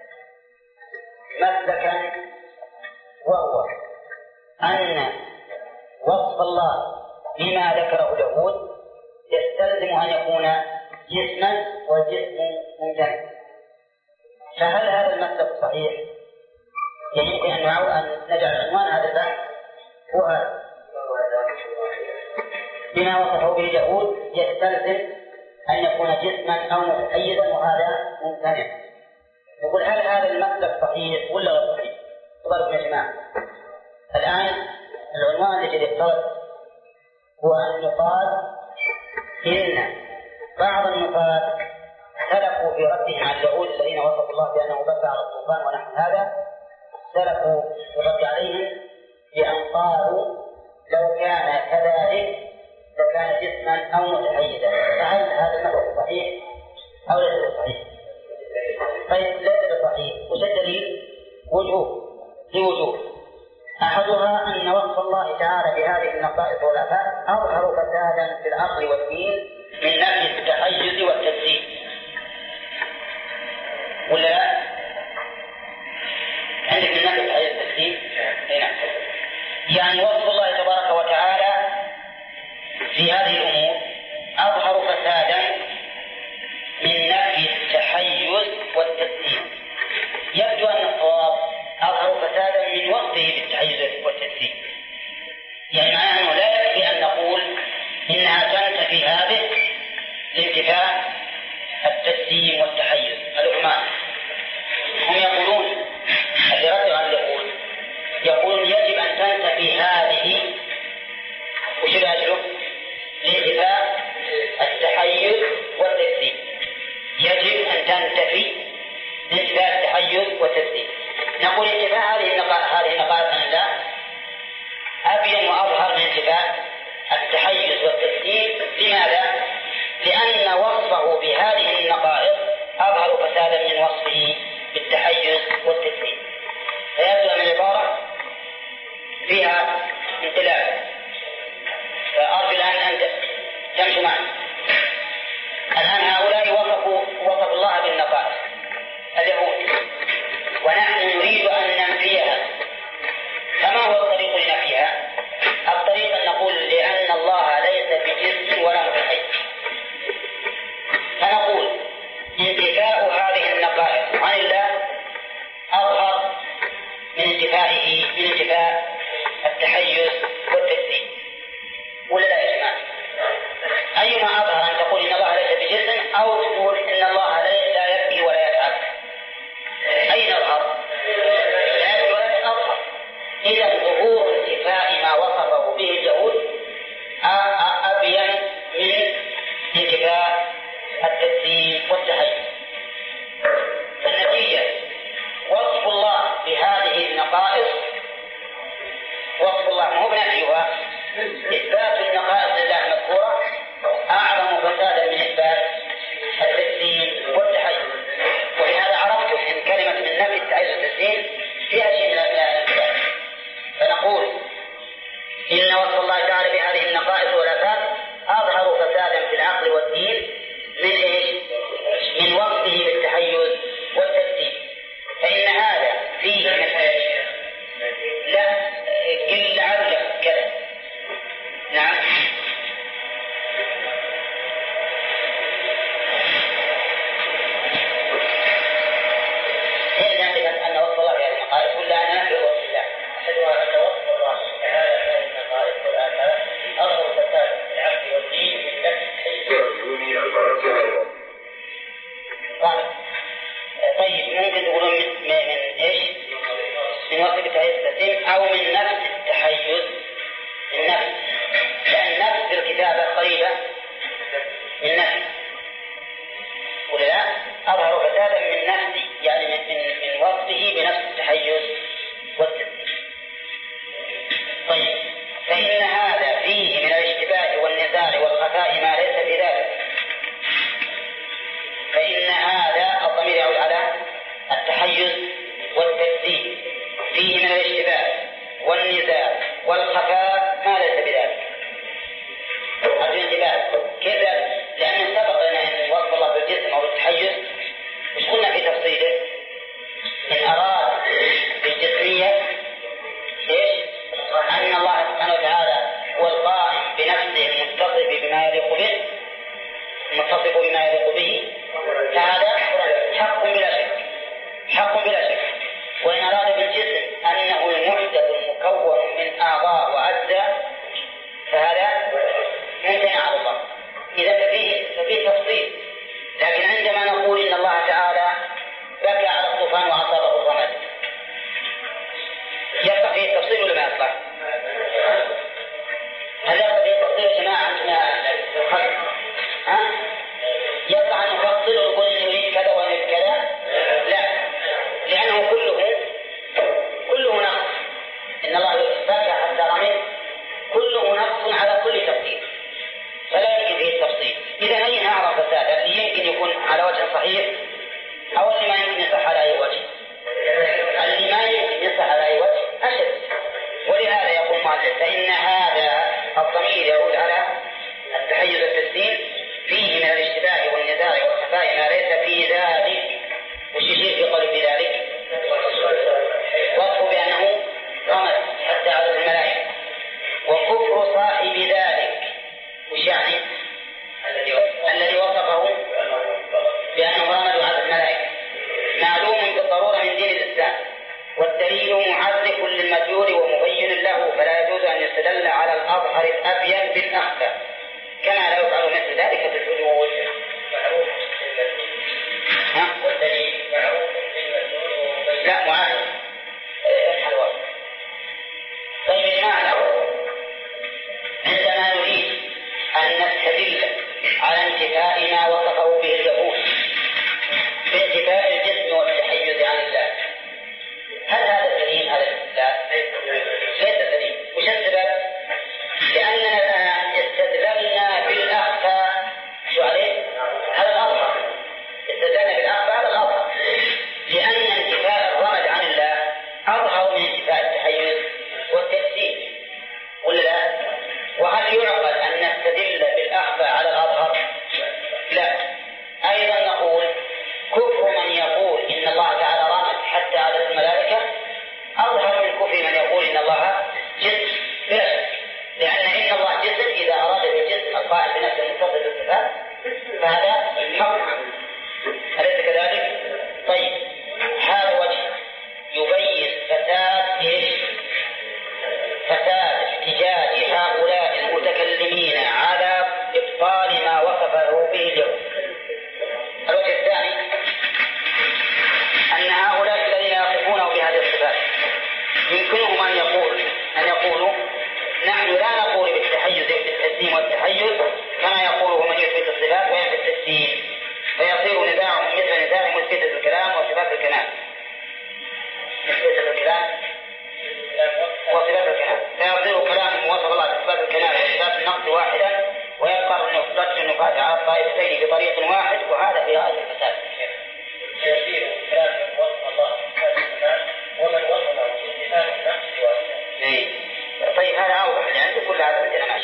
مسلكا، وهو أن وصف الله بما ذكره اليهود يستلزم أن يكون جسما والجسم منجمد. فهل هذا المسلك صحيح؟ يمكن أن نجعل عنوان هذا البحث هو هذا بما وصفه به اليهود يستلزم أن يكون جسما أو متأيدا، وهذا ممتنع. نقول هل هذا المسلك صحيح ولا غير صحيح؟ تبارك يا جماعة. الآن العنوان الذي يفترض هو أن يقال إن بعض النفاة سلكوا في ردهم على اليهود الذين وصفوا الله بأنه بث على الطوفان ونحو هذا، سلكوا في الرد عليهم بأن قالوا لو كان كذلك لكان جسما أو متحيزا. فهل هذا المسلك صحيح أو ليس صحيح؟ طيب ليس صحيح. وش الدليل؟ وجوه لوجوه. أحدها أن وصف الله تعالى بهذه النقائص والآفات أظهر فسادا في العقل والدين من نفي التحيز والتجسيم، ولا لا؟ عندك من نفي التحيز والتجسيم؟ يعني وصف الله تبارك وتعالى في هذه الأمور أظهر فسادا من نفي التحيز والتجسيم. يبدو أن الصواب أظهر فسادا من وصفه بالتحيز والتجسيم. يعني معناه أنه لا يكفي أن نقول إنها تنتفي هذه لانتفاء التجسيم والتحيز الأمام. هم يقولون الذي ردوا عن اليهود يقولون يجب أن تنتفي هذه وش الأجر لانتفاء التحيز والتجسيم. يجب أن تنتفي لانتفاء التحيز والتجسيم. نقول انتفاء هذه النقائص هذه النقائص عن الله أبين وأظهر من انتفاء التحيز والتجسيم. لماذا؟ لأن وصفه بهذه النقائص أظهر فسادا من وصفه بالتحيز والتجسيم. فيبدو أن العبارة فيها انقلاب. فأرجو الآن أن تمشوا معي. الآن هؤلاء وصفوا وصف الله بالنقائص اليهود، ونحن نريد أن ننفيها. فما هو الطريق لنفيها؟ الطريق أن نقول لأن الله ليس بجسم ولا متحيز. فنقول انتفاء هذه النقائص عن الله أظهر من انتفائه من انتفاء التحيز والتجسيم، ولا لا يا جماعة؟ أيما أظهر أن تقول إن الله ليس بجسم أو تقول إن الله لا يبكي ولا يتعب؟ أين أظهر؟ لا يبكي ولا يتأظهر. إذا ظهور انتفاء ما وصفه به اليهود أبين من انتفاء التجسيم والتحيز. فالنتيجة وصف الله بهذه النقائص وصف الله مو بنفيها. إثبات النقائص لله المذكورة أعظم فسادا من إثبات التجسيم والتحيز. ولهذا عرفتم إن كلمة من نفي التحيز والتجسيم فيها شيء من الإثبات. فنقول إن وصف الله تعالى بهذه النقائص والآفات أظهر فسادا في العقل والدين من إيش؟ من وصفه بالتحيز والتجسيم. فإن هذا فيه من إيش؟ لا قل لعل كذا. نعم. إذا عندك أن وصف الله بهذه النقائص ولا أنا في وصف الله؟ أشهدها أن وصف الله تعالى بهذه النقائص والآفات أظهر فساد في العقل والدين من نفس التحيز من وصف التحيز والتسليم أو من نفس التحيز من نفس، لأن نفس بالكتابة قريبة من نفس، ولا أظهر فسادا من نفسي يعني من, من, من وصفه بنفس التحيز والتسليم. طيب، فإن هذا فيه من الاشتباه والنزاع والخفاء ما ليس بذلك. فإن هذا الضمير يعود على التحيز والتسليم، فيه من الاشتباه والنزاع والخفاء ما ليس بذلك. هذا الانتباه كذا، لأنه سبق لنا أن وصف الله بالجسم أو بالتحيز، مش قلنا في تفصيله إن أراد بالجسمية إيش؟ أن الله سبحانه وتعالى هو القائم بنفسه المتصف بما يليق به المتصف بما يليق به، فهذا حق بلا شك، حق بلا شك. وإن أراد بالجسم أنه المحدث المكون من أعضاء وأجزاء فهذا ممتنع على الله. إذا ففيه, ففيه تفصيل. لكن عندما نقول إن الله تعالى بكى على الطوفان وأصابه الرمد، يبقى فيه التفصيل ولا ما يبقى؟ هل يبقى فيه التفصيل يا جماعة عندنا الخلق؟ ها؟ يبقى أن نفصل ونقول إن يريد كذا ويريد كذا؟ لا، لأنه كله كله نقص. إن الله بكى حتى رمد كله نقص على كل تفصيل، فلا يمكن فيه التفصيل. إذا أي أعرف فسادا يمكن يكون على وجه صحيح أو اللي ما يمكن يصح على أي وجه، اللي ما يمكن يصح على أي وجه أشد. ولهذا يقول مالك فإن هذا الضمير يعود على التحيز والتسليم، فيه من الاشتباه والنزاع والخفاء ما ليس في ذلك. وش يشير في قول في ذلك؟ وصفه بأنه رمز حتى عدد الملائكة. وكفر صاحب ذلك وش يعني؟ الذي وصفه بأنه رمز عدد الملائكة معلوم بالضرورة من دين الإسلام، والدليل معرف للمدلول ومبين له، فلا يجوز أن يستدل على الأظهر الأبين بالأخفى كما لا يفعل مثل ذلك في الحدود. والدليل لا معرف الحلوى. طيب يا جماعة، عندما نريد أن نستدل على انتفاء ما وصفه به اليهود بانتفاء الجسم والتحيز عن الله، هل هذا دليل على الإسلام؟ ليس دليل. وش السبب؟ لأننا الآن استدللنا بالأخفى شو عليه؟ على الأظهر. استدللنا بالأخفى على الأظهر، لأن انتفاء الرمد عن الله أظهر من انتفاء التحيز والتجسيم، ولا لا؟ وهل يعقل أن نستدل بالأخفى على الأظهر؟ لا. أيضا نقول كفر من يقول إن الله تعالى رمز حتى عدد الملائكة أظهر من كفر من يقول إن الله جسم، بلا شك، لأن إن الله جسم إذا أراد بالجسم القائم بنفسه المتصل بالصفات فهذا حق، أليس كذلك؟ طيب، هذا وجه يبين فساد إيش؟ فساد احتجاج هؤلاء المتكلمين على إبطال ما وصفه به اليهود. الوجه الثاني أن هؤلاء الذين يصفونه بهذه الصفات يمكنهم أن يقول أن يقولوا نحن لا نقول بالتحيز بالتسليم والتحيز كما يقوله من يثبت الصفات وينفي التسليم، فيصير نزاعهم مثل نزاع مثبت الكلام وصفات الكلام. مثبت الكلام وصفات الكلام، فيصير كلام وصف الله بصفات الكلام وصفات النقص واحدا، ويبقى رد النفاة على الطائفتين بطريق واحد، وهذا في غاية الفساد. يصير كلام وصف الله بصفات الكلام ومن وصفه بصفات النقص واحدا. طيب هذا أوضح، لأن كل هذا عندنا ماشي.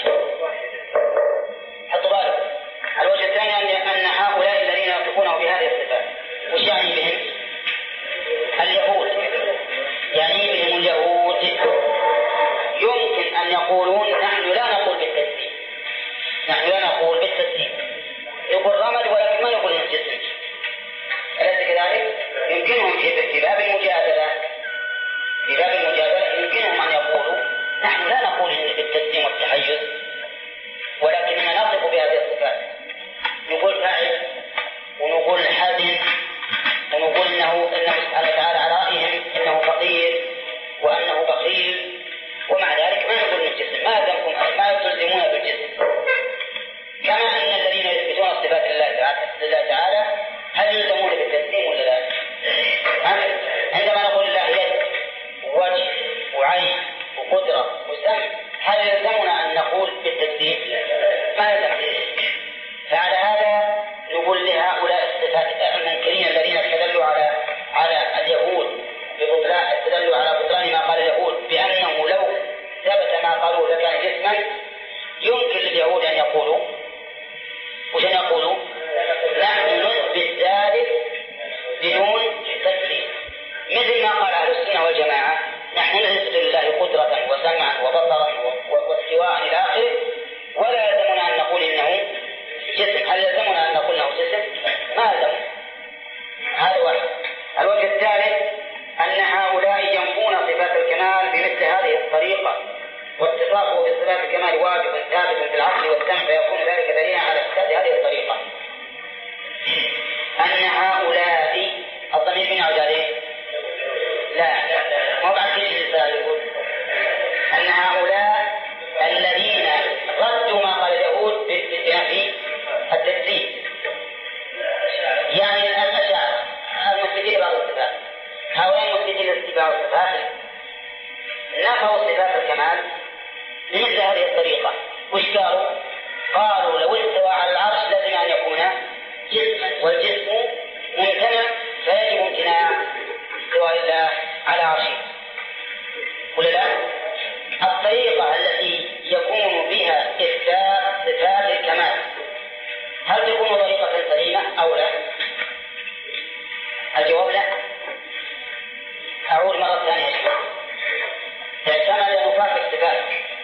حطوا بالك. الوجه الثاني أن هؤلاء الذين يصفونه بهذه الصفات وش يعني بهم؟ اليهود، يعني بهم اليهود يمكن أن يقولون نحن لا نقول بالتسليم، نحن لا نقول بالتسليم، يقول رمد ولكن ما يقول الجسم، أليس كذلك؟ يمكنهم في باب المجادلة في باب المجادلة يمكنهم أن يقولوا نحن لا نقول إن بالتسليم والتحيز وعين وقدرة وسمع، هل يلزمنا أن نقول بالتكذيب؟ ما يلزم. فعلى هذا نقول لهؤلاء الصفات المنكرين الذين استدلوا على على اليهود ببطلان استدلوا على بطلان ما قال اليهود بأنه لو ثبت ما قالوا لكان جسما، يمكن لليهود أن يقولوا وش أن يقولوا؟ نحن نثبت ذلك بدون تكذيب، مثل ما قال أهل السنة والجماعة نحن نثبت لله قدرة وسمعا وبصرا واستواء إلى آخره، ولا يلزمنا أن نقول إنه جسم. هل يلزمنا أن نقول إنه جسم؟ ما يلزم. هذا واحد. الوجه الثالث أن هؤلاء ينفون صفات الكمال بمثل هذه الطريقة، واتصافه بصفات الكمال واجب ثابت في العقل والسمع، فيكون ذلك دليلا على فساد هذه الطريقة. أن هؤلاء الضمير من يعود عليه؟ لا ما بعد شيء الرسالة يقول أن هؤلاء الذين ردوا ما قال اليهود في التكذيب، يعني الأشاعرة المثبتين بعض الصفات، هؤلاء المثبتين لاتباع الصفات نفوا صفات الكمال بمثل هذه الطريقة. وش قالوا؟ قالوا لو استوى على العرش لازم أن يكون جسما، والجسم ممتنع فيجب امتناع استواء الله على عرشه، ولا لا؟ الطريقة التي يكون بها إثبات صفات الكمال هل تكون طريقة سليمة أو لا؟ الجواب لا. أعود مرة ثانية. اعتمد نفاة الصفات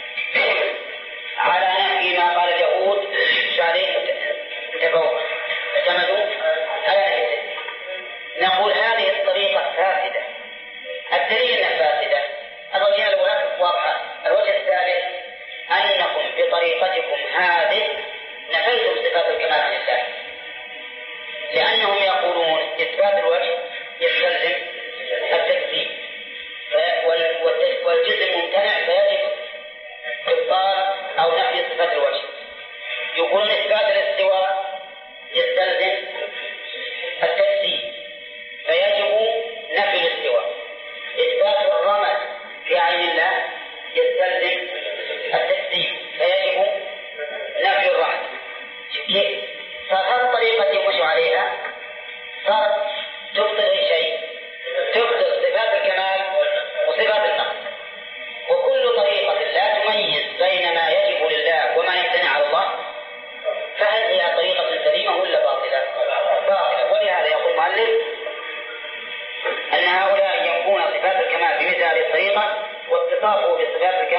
على نفي ما قال اليهود شارين متفوق، اعتمدوا على نفي. نقول هذه الطريقة فاسدة. الدليل أنها فاسدة. الوجه الأول واضحة. الوجه الثالث أنكم بطريقتكم هذه نفيتم صفات الكمال عن الله، لأنهم يقولون إثبات الوجه يستلزم التكذيب، والجسم ممتنع فيجب إبطال أو نفي صفات الوجه. يقولون إثبات الاستواء يستلزم التكذيب فيجب نفي الاستواء. إثبات الرمز في عين الله يستلزم التكذيب فيجب نفي الرمز. كيف؟ فهذه الطريقة يمشي عليها صارت تبطل أي شيء، تبطل صفات الكمال وصفات النقص. وكل طريقة لا تميز بين ما يجب لله وما يمتنع على الله فهل هي طريقة سليمة ولا باطلة؟ باطلة. ولهذا يقول المؤلف أن هؤلاء ينفون صفات الكمال بمثل هذه الطريقة، واتصافه بصفات الكمال